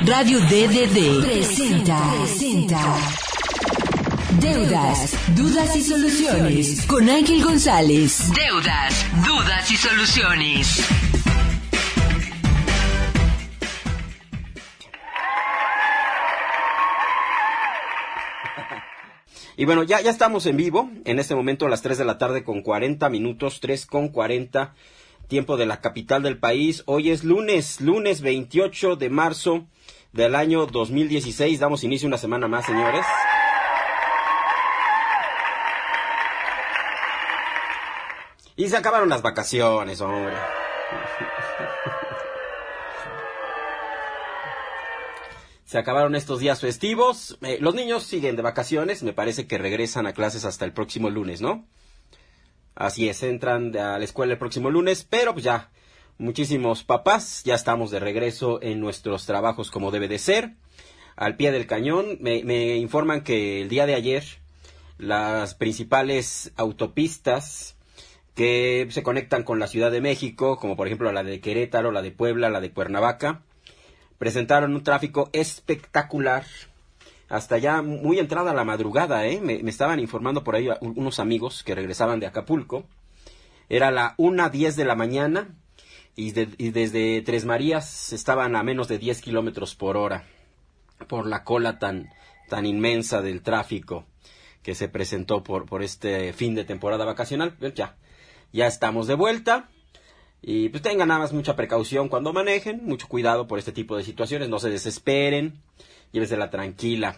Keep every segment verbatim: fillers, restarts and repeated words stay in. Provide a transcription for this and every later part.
Radio D D D presenta, presenta Deudas, Dudas y Soluciones con Ángel González. Deudas, Dudas y Soluciones. Y bueno, ya, ya estamos en vivo, en este momento a las tres de la tarde con cuarenta minutos, tres con cuarenta, tiempo de la capital del país. Hoy es lunes, lunes veintiocho de marzo del año dos mil dieciséis. Damos inicio una semana más, señores. Y se acabaron las vacaciones, hombre. Se acabaron estos días festivos. Eh, los niños siguen de vacaciones. Me parece que regresan a clases hasta el próximo lunes, ¿no? Así es, entran a la escuela el próximo lunes. Pero pues ya, muchísimos papás ya estamos de regreso en nuestros trabajos como debe de ser. Al pie del cañón. Me, me informan que el día de ayer las principales autopistas que se conectan con la Ciudad de México, como por ejemplo la de Querétaro, la de Puebla, la de Cuernavaca, presentaron un tráfico espectacular, hasta ya muy entrada la madrugada, ¿eh? Me, me estaban informando por ahí unos amigos que regresaban de Acapulco. Era la una diez de la mañana y, de, y desde Tres Marías estaban a menos de diez kilómetros por hora por la cola tan, tan inmensa del tráfico que se presentó por, por este fin de temporada vacacional. Ya, ya estamos de vuelta. Y pues tengan nada más mucha precaución cuando manejen, mucho cuidado por este tipo de situaciones, no se desesperen, llévesela tranquila.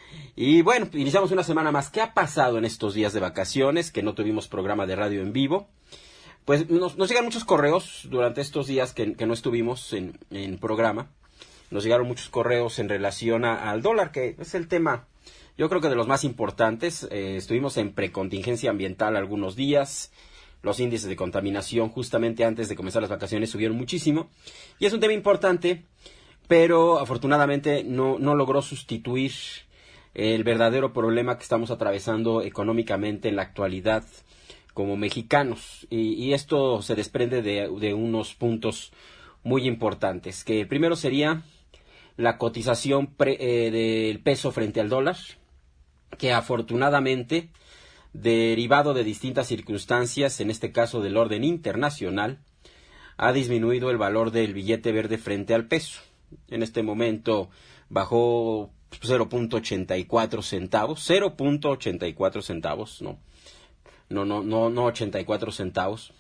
Y bueno, iniciamos una semana más. ¿Qué ha pasado en estos días de vacaciones? Que no tuvimos programa de radio en vivo. Pues nos, nos llegan muchos correos durante estos días que, que no estuvimos en, en programa. Nos llegaron muchos correos en relación a, al dólar, que es el tema, yo creo que de los más importantes. Eh, estuvimos en precontingencia ambiental algunos días. Los índices de contaminación justamente antes de comenzar las vacaciones subieron muchísimo. Y es un tema importante, pero afortunadamente no, no logró sustituir el verdadero problema que estamos atravesando económicamente en la actualidad como mexicanos. Y, y esto se desprende de, de unos puntos muy importantes. Que el primero sería la cotización pre, eh, del peso frente al dólar, que afortunadamente, derivado de distintas circunstancias, en este caso del orden internacional, ha disminuido el valor del billete verde frente al peso. En este momento bajó cero punto ochenta y cuatro centavos, cero punto ochenta y cuatro centavos, no, no, no, no, no ochenta y cuatro centavos,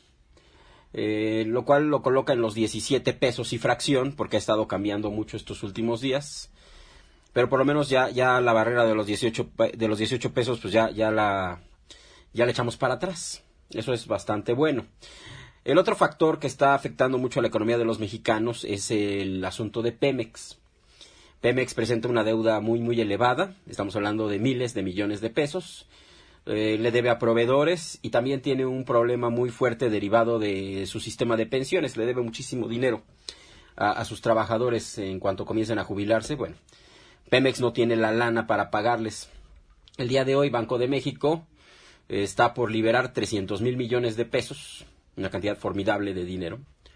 eh, lo cual lo coloca en los diecisiete pesos y fracción, porque ha estado cambiando mucho estos últimos días. Pero por lo menos ya, ya la barrera de los dieciocho, de los dieciocho pesos, pues ya, ya la... ya le echamos para atrás. Eso es bastante bueno. El otro factor que está afectando mucho a la economía de los mexicanos es el asunto de Pemex. Pemex presenta una deuda muy, muy elevada. Estamos hablando de miles de millones de pesos. Eh, le debe a proveedores y también tiene un problema muy fuerte derivado de su sistema de pensiones. Le debe muchísimo dinero a, a sus trabajadores en cuanto comiencen a jubilarse. Bueno, Pemex no tiene la lana para pagarles. El día de hoy, Banco de México está por liberar trescientos mil millones de pesos, una cantidad formidable de dinero,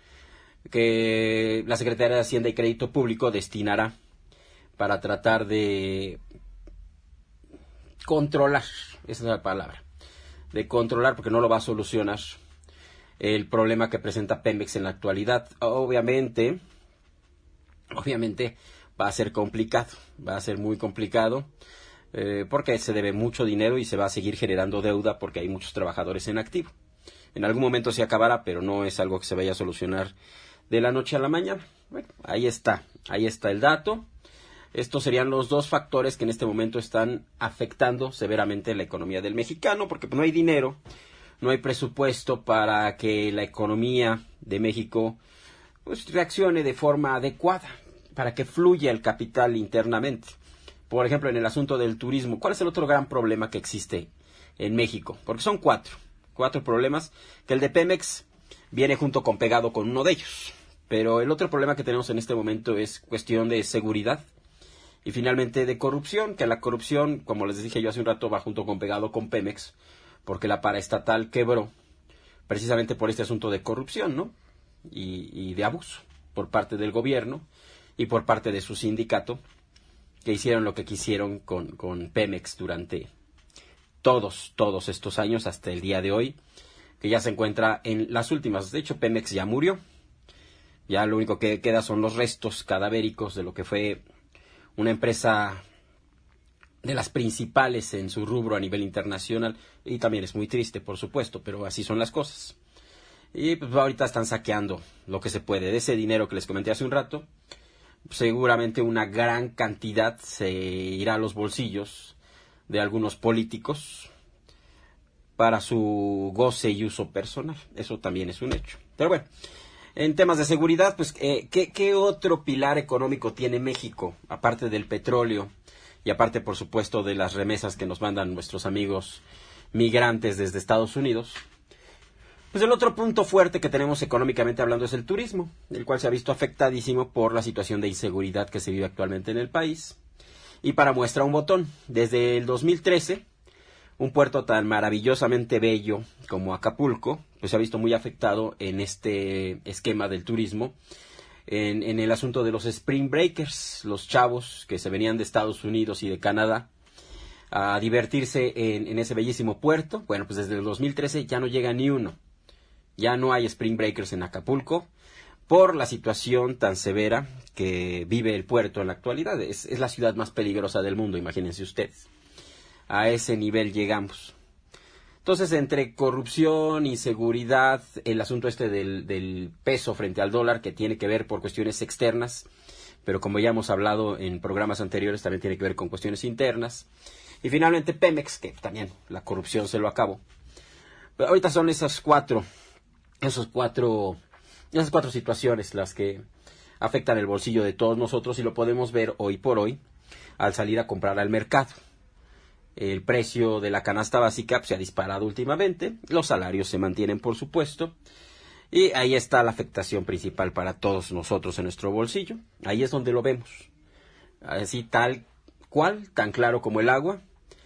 que la Secretaría de Hacienda y Crédito Público destinará para tratar de controlar, esa es la palabra, de controlar, porque no lo va a solucionar, el problema que presenta Pemex en la actualidad. Obviamente, obviamente va a ser complicado, va a ser muy complicado. Eh, porque se debe mucho dinero y se va a seguir generando deuda porque hay muchos trabajadores en activo. En algún momento se acabará, pero no es algo que se vaya a solucionar de la noche a la mañana. Bueno, ahí está, ahí está el dato. Estos serían los dos factores que en este momento están afectando severamente la economía del mexicano, porque no hay dinero, no hay presupuesto para que la economía de México pues reaccione de forma adecuada, para que fluya el capital internamente. Por ejemplo, en el asunto del turismo, ¿cuál es el otro gran problema que existe en México? Porque son cuatro, cuatro problemas, que el de Pemex viene junto con pegado con uno de ellos. Pero el otro problema que tenemos en este momento es cuestión de seguridad y finalmente de corrupción, que la corrupción, como les dije yo hace un rato, va junto con pegado con Pemex, porque la paraestatal quebró precisamente por este asunto de corrupción, ¿no? Y, y de abuso por parte del gobierno. y por parte de su sindicato, que hicieron lo que quisieron con, con Pemex durante todos, todos estos años hasta el día de hoy, que ya se encuentra en las últimas. De hecho, Pemex ya murió. Ya lo único que queda son los restos cadavéricos de lo que fue una empresa de las principales en su rubro a nivel internacional. Y también es muy triste, por supuesto, pero así son las cosas. Y pues ahorita están saqueando lo que se puede de ese dinero que les comenté hace un rato. Seguramente una gran cantidad se irá a los bolsillos de algunos políticos para su goce y uso personal. Eso también es un hecho. Pero bueno, en temas de seguridad, pues, eh, ¿qué, ¿qué otro pilar económico tiene México? Aparte del petróleo y aparte, por supuesto, de las remesas que nos mandan nuestros amigos migrantes desde Estados Unidos. Pues el otro punto fuerte que tenemos económicamente hablando es el turismo, el cual se ha visto afectadísimo por la situación de inseguridad que se vive actualmente en el país. Y para muestra un botón, desde el dos mil trece, un puerto tan maravillosamente bello como Acapulco, pues se ha visto muy afectado en este esquema del turismo, en, en el asunto de los Spring Breakers, los chavos que se venían de Estados Unidos y de Canadá a divertirse en, en ese bellísimo puerto. Bueno, pues desde el dos mil trece ya no llega ni uno. Ya no hay Spring Breakers en Acapulco por la situación tan severa que vive el puerto en la actualidad. Es, es la ciudad más peligrosa del mundo, imagínense ustedes. A ese nivel llegamos. Entonces, entre corrupción, inseguridad, el asunto este del, del peso frente al dólar, que tiene que ver por cuestiones externas, pero como ya hemos hablado en programas anteriores, también tiene que ver con cuestiones internas. Y finalmente Pemex, que también la corrupción se lo acabó. Pero ahorita son esas cuatro... Esos cuatro, esas cuatro situaciones las que afectan el bolsillo de todos nosotros y lo podemos ver hoy por hoy al salir a comprar al mercado. El precio de la canasta básica pues, se ha disparado últimamente, los salarios se mantienen por supuesto y ahí está la afectación principal para todos nosotros en nuestro bolsillo. Ahí es donde lo vemos, así tal cual, tan claro como el agua,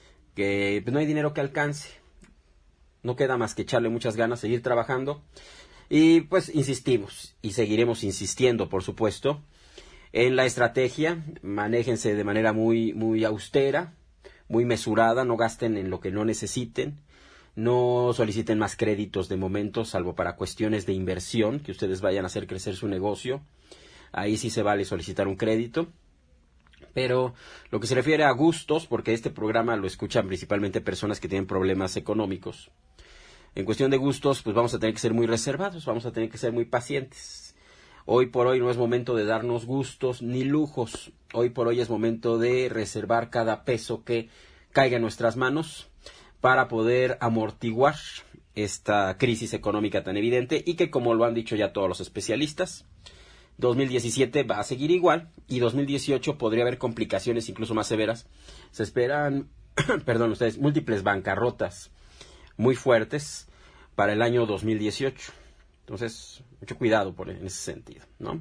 que pues, no hay dinero que alcance. No queda más que echarle muchas ganas, seguir trabajando y pues insistimos y seguiremos insistiendo, por supuesto, en la estrategia. Manéjense de manera muy, muy austera, muy mesurada, no gasten en lo que no necesiten, no soliciten más créditos de momento, salvo para cuestiones de inversión, que ustedes vayan a hacer crecer su negocio. Ahí sí se vale solicitar un crédito. Pero lo que se refiere a gustos, porque este programa lo escuchan principalmente personas que tienen problemas económicos. En cuestión de gustos, pues vamos a tener que ser muy reservados, vamos a tener que ser muy pacientes. Hoy por hoy no es momento de darnos gustos ni lujos. Hoy por hoy es momento de reservar cada peso que caiga en nuestras manos para poder amortiguar esta crisis económica tan evidente y que, como lo han dicho ya todos los especialistas, dos mil diecisiete va a seguir igual y dos mil dieciocho podría haber complicaciones incluso más severas. Se esperan, perdón ustedes, múltiples bancarrotas muy fuertes para el año dos mil dieciocho. Entonces, mucho cuidado por en ese sentido, ¿no?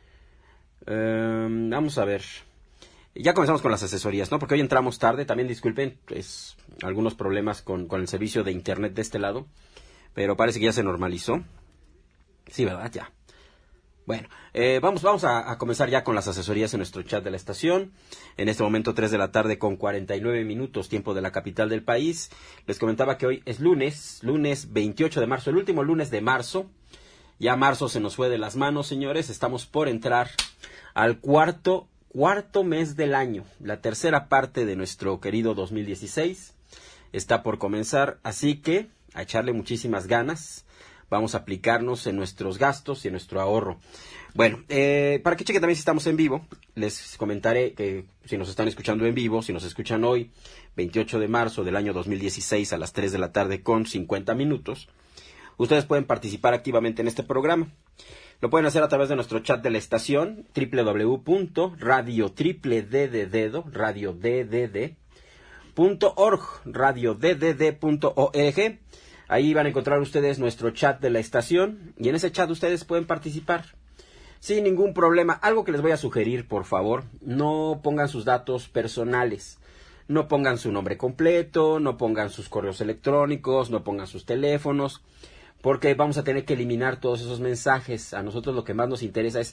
Eh, vamos a ver. Ya comenzamos con las asesorías, ¿no? Porque hoy entramos tarde. También disculpen, pues, algunos problemas con, con el servicio de internet de este lado. Pero parece que ya se normalizó. Sí, ¿verdad? Ya. Bueno, eh, vamos, vamos a, a comenzar ya con las asesorías en nuestro chat de la estación. En este momento tres de la tarde con cuarenta y nueve minutos, tiempo de la capital del país. Les comentaba que hoy es lunes, lunes veintiocho de marzo, el último lunes de marzo. Ya marzo se nos fue de las manos, señores. Estamos por entrar al cuarto, cuarto mes del año. La tercera parte de nuestro querido dos mil dieciséis está por comenzar, así que a echarle muchísimas ganas. Vamos a aplicarnos en nuestros gastos y en nuestro ahorro. Bueno, eh, para que cheque también si estamos en vivo, les comentaré que si nos están escuchando en vivo, si nos escuchan hoy, veintiocho de marzo del año dos mil dieciséis a las tres de la tarde con cincuenta minutos, ustedes pueden participar activamente en este programa. Lo pueden hacer a través de nuestro chat de la estación, doble u doble u doble u punto radio triple d de dedo, radio d d d punto org, radio d d d punto org. Ahí van a encontrar ustedes nuestro chat de la estación y en ese chat ustedes pueden participar sin ningún problema. Algo que les voy a sugerir, por favor, no pongan sus datos personales. No pongan su nombre completo, no pongan sus correos electrónicos, no pongan sus teléfonos, porque vamos a tener que eliminar todos esos mensajes. A nosotros lo que más nos interesa es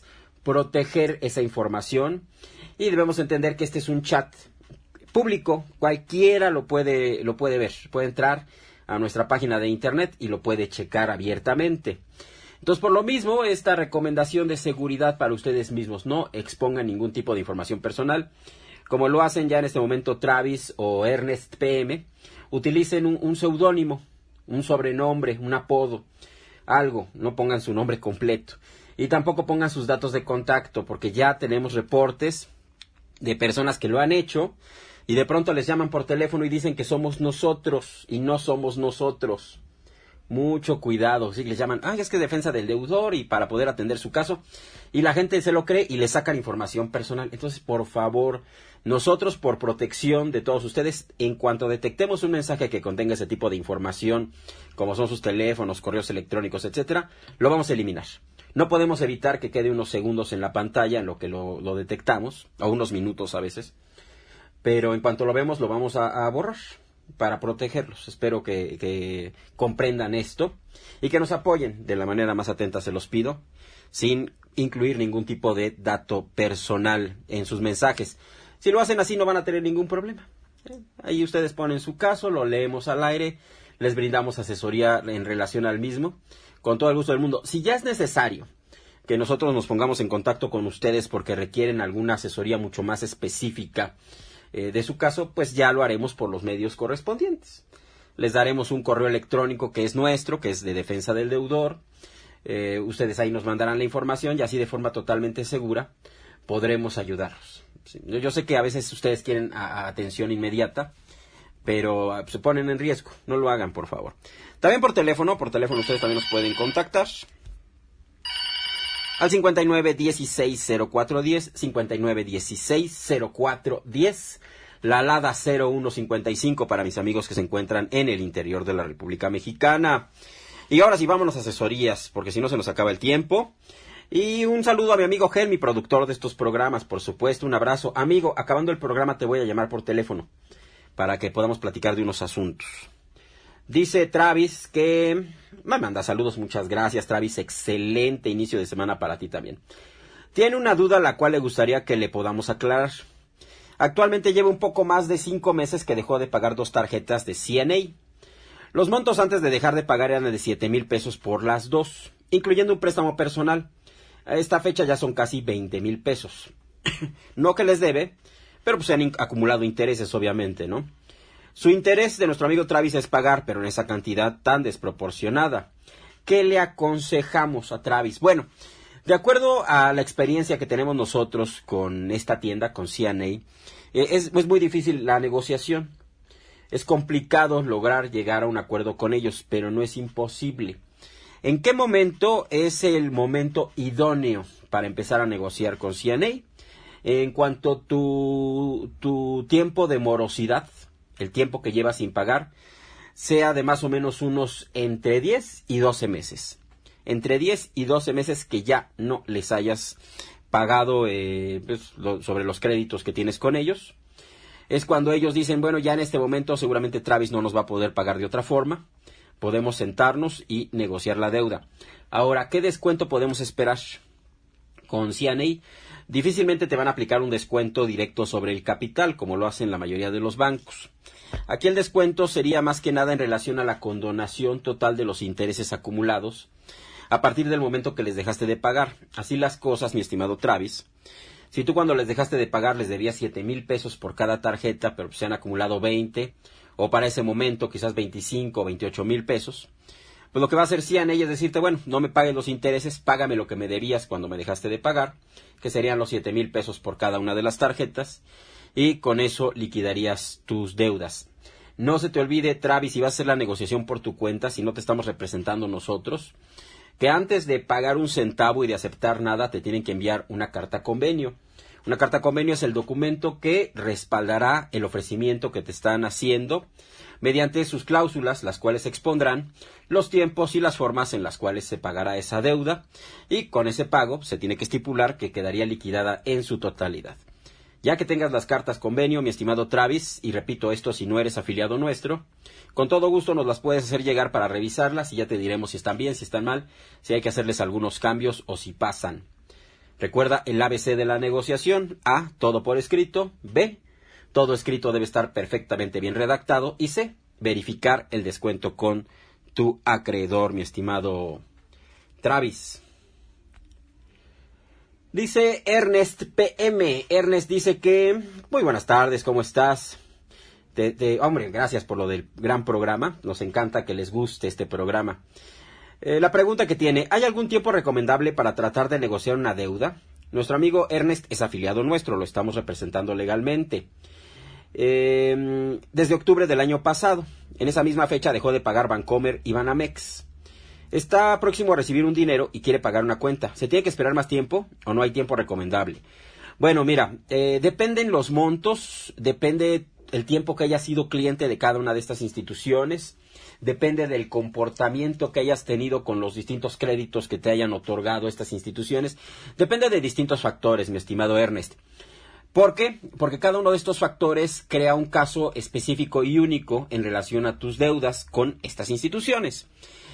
proteger esa información y debemos entender que este es un chat público, cualquiera lo puede, lo puede ver, puede entrar a nuestra página de internet y lo puede checar abiertamente. Entonces, por lo mismo, esta recomendación de seguridad para ustedes mismos, no expongan ningún tipo de información personal, como lo hacen ya en este momento Travis o Ernest P M, utilicen un, un seudónimo, un sobrenombre, un apodo, algo, no pongan su nombre completo. Y tampoco pongan sus datos de contacto, porque ya tenemos reportes de personas que lo han hecho y de pronto les llaman por teléfono y dicen que somos nosotros y no somos nosotros. Mucho cuidado, si les llaman, ay, es que defensa del deudor y para poder atender su caso, y la gente se lo cree y le sacan información personal. Entonces, por favor, nosotros por protección de todos ustedes, en cuanto detectemos un mensaje que contenga ese tipo de información, como son sus teléfonos, correos electrónicos, etcétera, lo vamos a eliminar. No podemos evitar que quede unos segundos en la pantalla en lo que lo, lo detectamos, o unos minutos a veces, pero en cuanto lo vemos lo vamos a, a borrar para protegerlos. Espero que, que comprendan esto y que nos apoyen de la manera más atenta, se los pido, sin incluir ningún tipo de dato personal en sus mensajes. Si lo hacen así no van a tener ningún problema. Ahí ustedes ponen su caso, lo leemos al aire, les brindamos asesoría en relación al mismo, con todo el gusto del mundo. Si ya es necesario que nosotros nos pongamos en contacto con ustedes porque requieren alguna asesoría mucho más específica eh, de su caso, pues ya lo haremos por los medios correspondientes. Les daremos un correo electrónico que es nuestro, que es de defensa del deudor. Eh, ustedes ahí nos mandarán la información y así de forma totalmente segura podremos ayudarlos. Sí, yo, yo sé que a veces ustedes quieren a, a atención inmediata, pero a, se ponen en riesgo. No lo hagan, por favor. También por teléfono, por teléfono ustedes también nos pueden contactar al cincuenta y nueve dieciséis cero cuatro diez, cincuenta y nueve dieciséis cero cuatro diez, la alada cero uno cincuenta y cinco para mis amigos que se encuentran en el interior de la República Mexicana. Y ahora sí, vámonos a asesorías, porque si no se nos acaba el tiempo. Y un saludo a mi amigo Gel, mi productor de estos programas, por supuesto, un abrazo. Amigo, acabando el programa te voy a llamar por teléfono para que podamos platicar de unos asuntos. Dice Travis que me manda saludos, muchas gracias Travis, excelente inicio de semana para ti también. Tiene una duda la cual le gustaría que le podamos aclarar. Actualmente lleva un poco más de cinco meses que dejó de pagar dos tarjetas de C N A. Los montos antes de dejar de pagar eran de siete mil pesos por las dos, incluyendo un préstamo personal. A esta fecha ya son casi veinte mil pesos. No que les debe, pero pues se han acumulado intereses obviamente, ¿no? Su interés de nuestro amigo Travis es pagar, pero en esa cantidad tan desproporcionada. ¿Qué le aconsejamos a Travis? Bueno, de acuerdo a la experiencia que tenemos nosotros con esta tienda, con C N A, eh, es, es muy difícil la negociación. Es complicado lograr llegar a un acuerdo con ellos, pero no es imposible. ¿En qué momento es el momento idóneo para empezar a negociar con C N A? En cuanto tu, tu tiempo de morosidad, el tiempo que llevas sin pagar, sea de más o menos unos entre diez y doce meses. Entre diez y doce meses que ya no les hayas pagado eh, pues, lo, sobre los créditos que tienes con ellos. Es cuando ellos dicen, bueno, ya en este momento seguramente Travis no nos va a poder pagar de otra forma. Podemos sentarnos y negociar la deuda. Ahora, ¿qué descuento podemos esperar? Con C N A, difícilmente te van a aplicar un descuento directo sobre el capital, como lo hacen la mayoría de los bancos. Aquí el descuento sería más que nada en relación a la condonación total de los intereses acumulados a partir del momento que les dejaste de pagar. Así las cosas, mi estimado Travis. Si tú cuando les dejaste de pagar les debías siete mil pesos por cada tarjeta, pero se han acumulado veinte, o para ese momento quizás veinticinco o veintiocho mil pesos, pues lo que va a hacer C N A es decirte, bueno, no me pagues los intereses, págame lo que me debías cuando me dejaste de pagar, que serían los siete mil pesos por cada una de las tarjetas, y con eso liquidarías tus deudas. No se te olvide, Travis, si vas a hacer la negociación por tu cuenta, si no te estamos representando nosotros, que antes de pagar un centavo y de aceptar nada, te tienen que enviar una carta convenio. Una carta convenio es el documento que respaldará el ofrecimiento que te están haciendo mediante sus cláusulas, las cuales expondrán los tiempos y las formas en las cuales se pagará esa deuda, y con ese pago se tiene que estipular que quedaría liquidada en su totalidad. Ya que tengas las cartas convenio, mi estimado Travis, y repito esto si no eres afiliado nuestro, con todo gusto nos las puedes hacer llegar para revisarlas y ya te diremos si están bien, si están mal, si hay que hacerles algunos cambios o si pasan. Recuerda el A B C de la negociación. A, todo por escrito. B, todo escrito debe estar perfectamente bien redactado. Y C, verificar el descuento con tu acreedor, mi estimado Travis. Dice Ernest P M. Ernest dice que, muy buenas tardes, ¿cómo estás? Te, te, hombre, gracias por lo del gran programa. Nos encanta que les guste este programa. Eh, la pregunta que tiene, ¿hay algún tiempo recomendable para tratar de negociar una deuda? Nuestro amigo Ernest es afiliado nuestro, lo estamos representando legalmente. Eh, desde octubre del año pasado. En esa misma fecha dejó de pagar Bancomer y Banamex. Está próximo a recibir un dinero y quiere pagar una cuenta. ¿Se tiene que esperar más tiempo o no hay tiempo recomendable? Bueno, mira, eh, dependen los montos, depende el tiempo que hayas sido cliente de cada una de estas instituciones, depende del comportamiento que hayas tenido con los distintos créditos que te hayan otorgado estas instituciones, depende de distintos factores, mi estimado Ernest. ¿Por qué? Porque cada uno de estos factores crea un caso específico y único en relación a tus deudas con estas instituciones.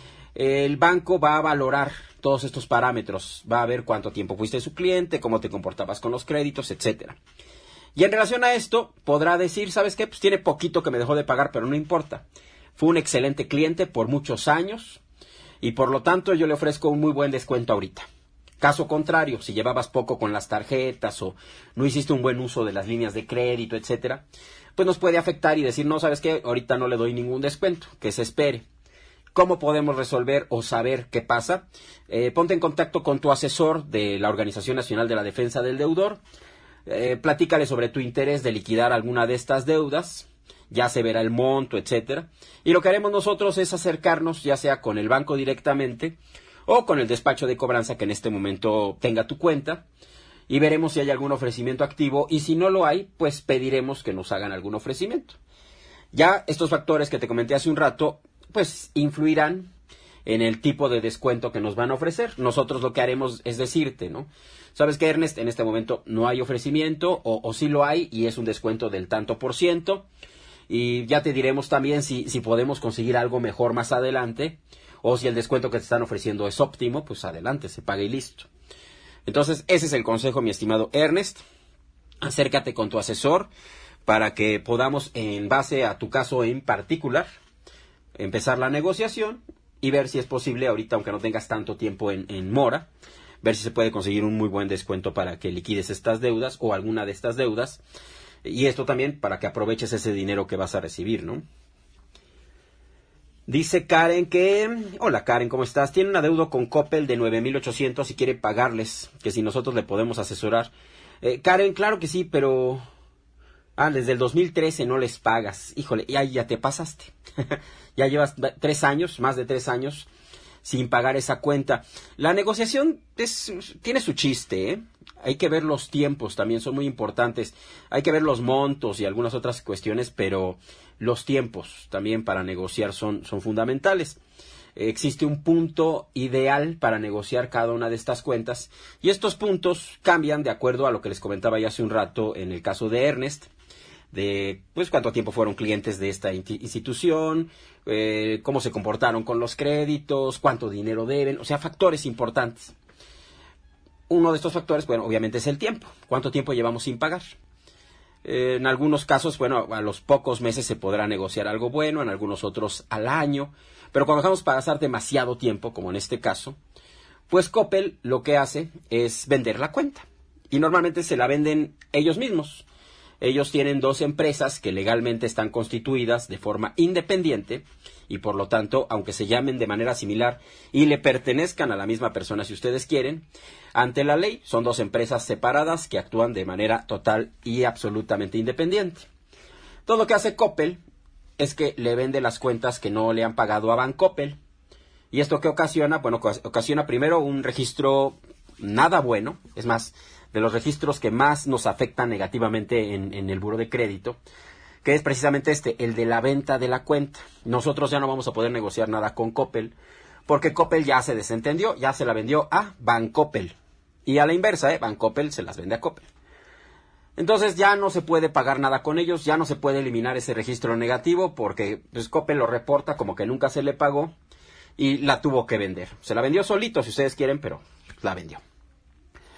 El banco va a valorar todos estos parámetros, va a ver cuánto tiempo fuiste su cliente, cómo te comportabas con los créditos, etcétera. Y en relación a esto, podrá decir, ¿sabes qué? Pues tiene poquito que me dejó de pagar, pero no importa. Fue un excelente cliente por muchos años y por lo tanto yo le ofrezco un muy buen descuento ahorita. Caso contrario, si llevabas poco con las tarjetas o no hiciste un buen uso de las líneas de crédito, etcétera, pues nos puede afectar y decir, no, ¿sabes qué? Ahorita no le doy ningún descuento, que se espere. ¿Cómo podemos resolver o saber qué pasa? Eh, ponte en contacto con tu asesor de la Organización Nacional de la Defensa del Deudor. Eh, platícale sobre tu interés de liquidar alguna de estas deudas. Ya se verá el monto, etcétera. Y lo que haremos nosotros es acercarnos, ya sea con el banco directamente o con el despacho de cobranza que en este momento tenga tu cuenta. Y veremos si hay algún ofrecimiento activo. Y si no lo hay, pues pediremos que nos hagan algún ofrecimiento. Ya estos factores que te comenté hace un rato, pues influirán en el tipo de descuento que nos van a ofrecer. Nosotros lo que haremos es decirte, ¿no? ¿Sabes qué, Ernest? En este momento no hay ofrecimiento, o, o sí lo hay, y es un descuento del tanto por ciento. Y ya te diremos también si, si podemos conseguir algo mejor más adelante, o si el descuento que te están ofreciendo es óptimo, pues adelante, se paga y listo. Entonces, ese es el consejo, mi estimado Ernest. Acércate con tu asesor para que podamos, en base a tu caso en particular, empezar la negociación y ver si es posible ahorita, aunque no tengas tanto tiempo en, en mora, ver si se puede conseguir un muy buen descuento para que liquides estas deudas o alguna de estas deudas, y esto también para que aproveches ese dinero que vas a recibir, ¿no? Dice Karen que, hola Karen, ¿cómo estás? Tiene una deuda con Coppel de nueve mil ochocientos y quiere pagarles, que si nosotros le podemos asesorar. Eh, Karen, claro que sí, pero ah, desde el dos mil trece no les pagas. Híjole, ya, ya te pasaste. Ya llevas tres años, más de tres años, sin pagar esa cuenta. La negociación es, tiene su chiste, ¿eh? Hay que ver los tiempos, también son muy importantes. Hay que ver los montos y algunas otras cuestiones, pero los tiempos también para negociar son, son fundamentales. Existe un punto ideal para negociar cada una de estas cuentas, y estos puntos cambian de acuerdo a lo que les comentaba ya hace un rato en el caso de Ernest, de pues cuánto tiempo fueron clientes de esta institución, eh, cómo se comportaron con los créditos, cuánto dinero deben, o sea, factores importantes. Uno de estos factores, bueno, obviamente es el tiempo. ¿Cuánto tiempo llevamos sin pagar? Eh, en algunos casos, bueno, a los pocos meses se podrá negociar algo bueno, en algunos otros al año, pero cuando dejamos pasar demasiado tiempo, como en este caso, pues Coppel lo que hace es vender la cuenta, y normalmente se la venden ellos mismos. Ellos tienen dos empresas que legalmente están constituidas de forma independiente y por lo tanto, aunque se llamen de manera similar y le pertenezcan a la misma persona si ustedes quieren, ante la ley son dos empresas separadas que actúan de manera total y absolutamente independiente. Todo lo que hace Coppel es que le vende las cuentas que no le han pagado a Bancoppel. ¿Y esto qué ocasiona? Bueno, ocasiona primero un registro nada bueno, es más, de los registros que más nos afectan negativamente en, en el buró de crédito, que es precisamente este, el de la venta de la cuenta. Nosotros ya no vamos a poder negociar nada con Coppel, porque Coppel ya se desentendió, ya se la vendió a Bancoppel. Y a la inversa, ¿eh? Bancoppel se las vende a Coppel. Entonces ya no se puede pagar nada con ellos, ya no se puede eliminar ese registro negativo, porque pues, Coppel lo reporta como que nunca se le pagó y la tuvo que vender. Se la vendió solito, si ustedes quieren, pero la vendió.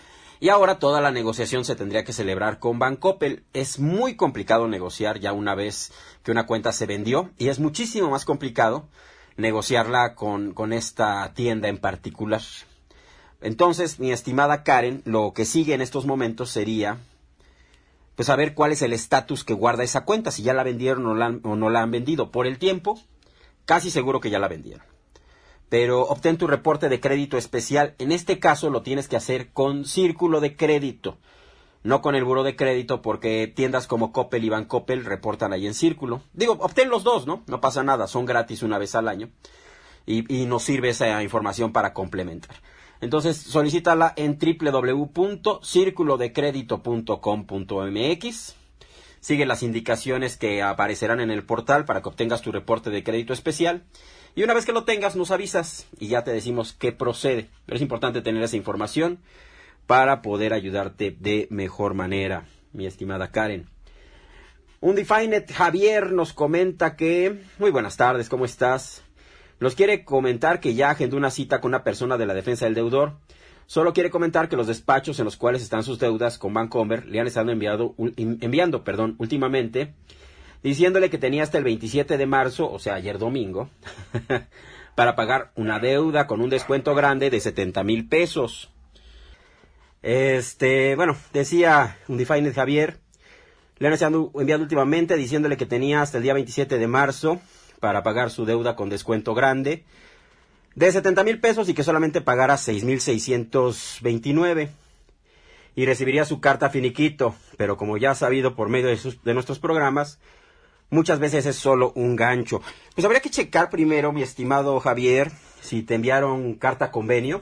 Y ahora toda la negociación se tendría que celebrar con Bancoppel. Es muy complicado negociar ya una vez que una cuenta se vendió y es muchísimo más complicado negociarla con, con esta tienda en particular. Entonces, mi estimada Karen, lo que sigue en estos momentos sería pues saber cuál es el estatus que guarda esa cuenta, si ya la vendieron o, la han, o no la han vendido. Por el tiempo, casi seguro que ya la vendieron. Pero obtén tu reporte de crédito especial. En este caso lo tienes que hacer con Círculo de Crédito, no con el Buró de Crédito, porque tiendas como Coppel y Bancoppel reportan ahí en Círculo. Digo, obtén los dos, ¿no? No pasa nada, son gratis una vez al año. Y, y nos sirve esa información para complementar. Entonces, solicítala en doble u doble u doble u punto círculo de crédito punto com punto m x. Sigue las indicaciones que aparecerán en el portal para que obtengas tu reporte de crédito especial. Y una vez que lo tengas, nos avisas y ya te decimos qué procede. Pero es importante tener esa información para poder ayudarte de mejor manera, mi estimada Karen. Undefined Javier nos comenta que... Muy buenas tardes, ¿cómo estás? Nos quiere comentar que ya agendó una cita con una persona de la defensa del deudor. Solo quiere comentar que los despachos en los cuales están sus deudas con Bancomer le han estado enviado, enviando perdón, últimamente, diciéndole que tenía hasta el veintisiete de marzo, o sea, ayer domingo, para pagar una deuda con un descuento grande de setenta mil pesos. Este, bueno, decía Undefined Javier, le han estado enviando últimamente diciéndole que tenía hasta el día veintisiete de marzo para pagar su deuda con descuento grande de setenta mil pesos y que solamente pagara seis mil seiscientos veintinueve y recibiría su carta finiquito, pero como ya has sabido por medio de, sus, de nuestros programas, muchas veces es solo un gancho. Pues habría que checar primero, mi estimado Javier, si te enviaron carta convenio.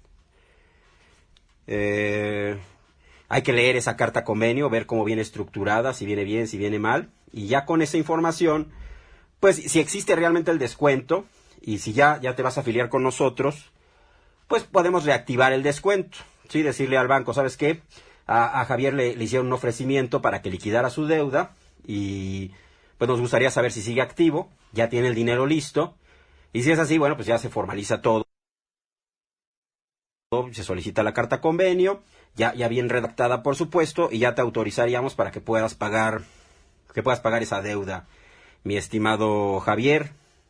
Eh, hay que leer esa carta convenio, ver cómo viene estructurada, si viene bien, si viene mal, y ya con esa información, pues si existe realmente el descuento, y si ya, ya te vas a afiliar con nosotros, pues podemos reactivar el descuento. Sí, decirle al banco, ¿sabes qué? A, a Javier le, le hicieron un ofrecimiento para que liquidara su deuda, y pues nos gustaría saber si sigue activo, ya tiene el dinero listo, y si es así, bueno, pues ya se formaliza todo. Se solicita la carta convenio, ya, ya bien redactada por supuesto, y ya te autorizaríamos para que puedas pagar, que puedas pagar esa deuda, mi estimado Javier.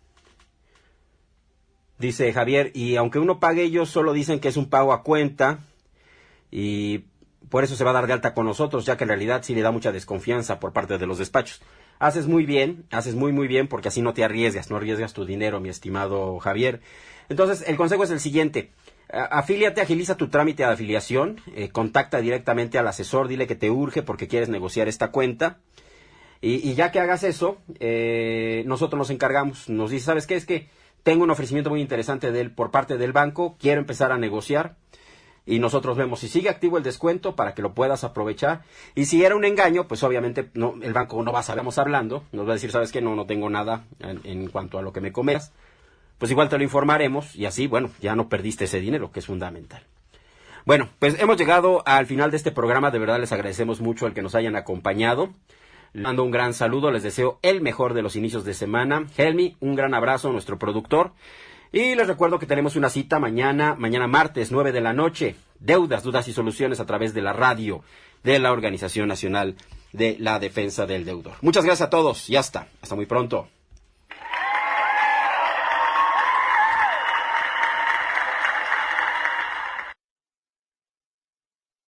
Dice Javier, y aunque uno pague, ellos solo dicen que es un pago a cuenta, y por eso se va a dar de alta con nosotros, ya que en realidad sí le da mucha desconfianza por parte de los despachos. Haces muy bien, haces muy muy bien, porque así no te arriesgas, no arriesgas tu dinero, mi estimado Javier. Entonces, el consejo es el siguiente: afíliate, agiliza tu trámite de afiliación, eh, contacta directamente al asesor, dile que te urge porque quieres negociar esta cuenta, y, y ya que hagas eso, eh, nosotros nos encargamos. Nos dice, ¿sabes qué? Es que tengo un ofrecimiento muy interesante de él por parte del banco, quiero empezar a negociar, y nosotros vemos si sigue activo el descuento para que lo puedas aprovechar. Y si era un engaño, pues obviamente no, el banco no va a saber, estamos hablando, nos va a decir, ¿sabes qué? No, no tengo nada en, en cuanto a lo que me comentas. Pues igual te lo informaremos y así, bueno, ya no perdiste ese dinero, que es fundamental. Bueno, pues hemos llegado al final de este programa. De verdad les agradecemos mucho el que nos hayan acompañado. Les mando un gran saludo, les deseo el mejor de los inicios de semana. Helmi, un gran abrazo a nuestro productor. Y les recuerdo que tenemos una cita mañana, mañana martes, nueve de la noche. Deudas, dudas y soluciones a través de la radio de la Organización Nacional de la Defensa del Deudor. Muchas gracias a todos y hasta, hasta muy pronto.